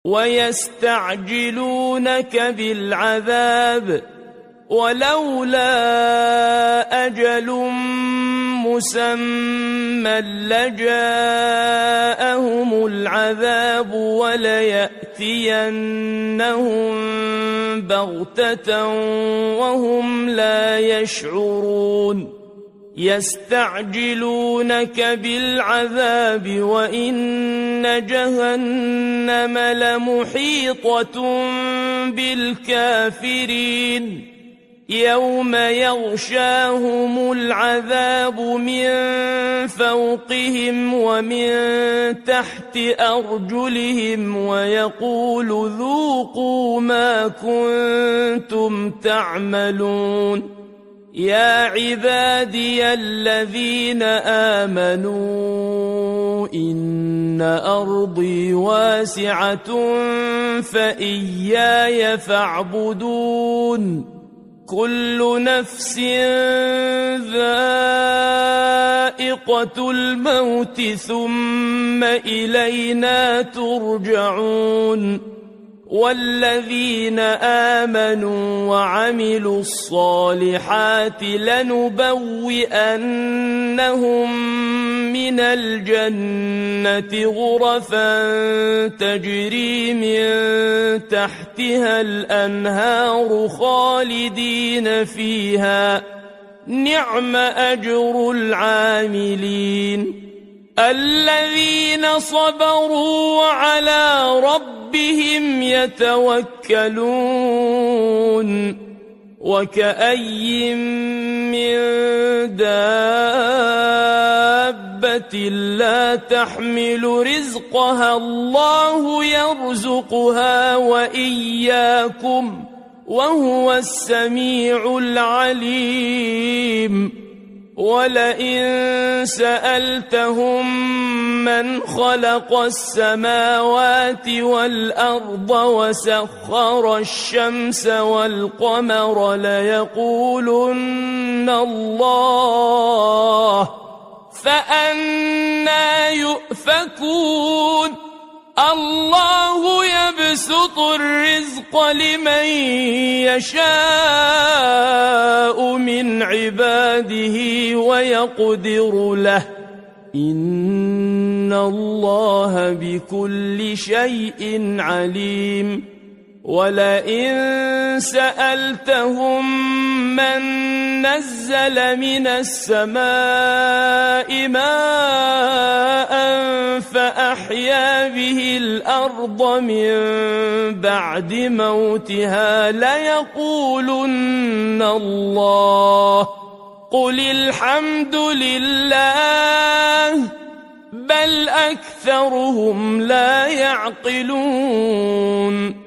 ويستعجلونك بالعذاب ولولا أجل مسمى لجاءهم العذاب وليأتينهم بغتة وهم لا يشعرون يستعجلونك بالعذاب وإن جهنم لمحيطة بالكافرين يوم يغشاهم العذاب من فوقهم ومن تحت أرجلهم ويقول ذوقوا ما كنتم تعملون يا عبادي الذين آمنوا إن أرضي واسعة فإياي فاعبدون كل نفس ذائقة الموت ثم إلينا ترجعون والذين آمنوا وعملوا الصالحات لنبوئنهم من الجنة غرفا تجري من تحتها الأنهار خالدين فيها نعم أجر العاملين الذين صبروا وعلى ربهم يتوكلون وكأي من دابة لا تحمل رزقها الله يرزقها وإياكم وهو السميع العليم ولئن سألتهم من خلق السماوات والأرض وسخر الشمس والقمر ليقولن الله فأنى يؤفكون الله يبسط الرزق لمن يشاء من عباده ويقدر له إن الله بكل شيء عليم ولئن سألتهم من نزل من السماء ماء فأحيا به الأرض من بعد موتها ليقولن الله قل الحمد لله بل أكثرهم لا يعقلون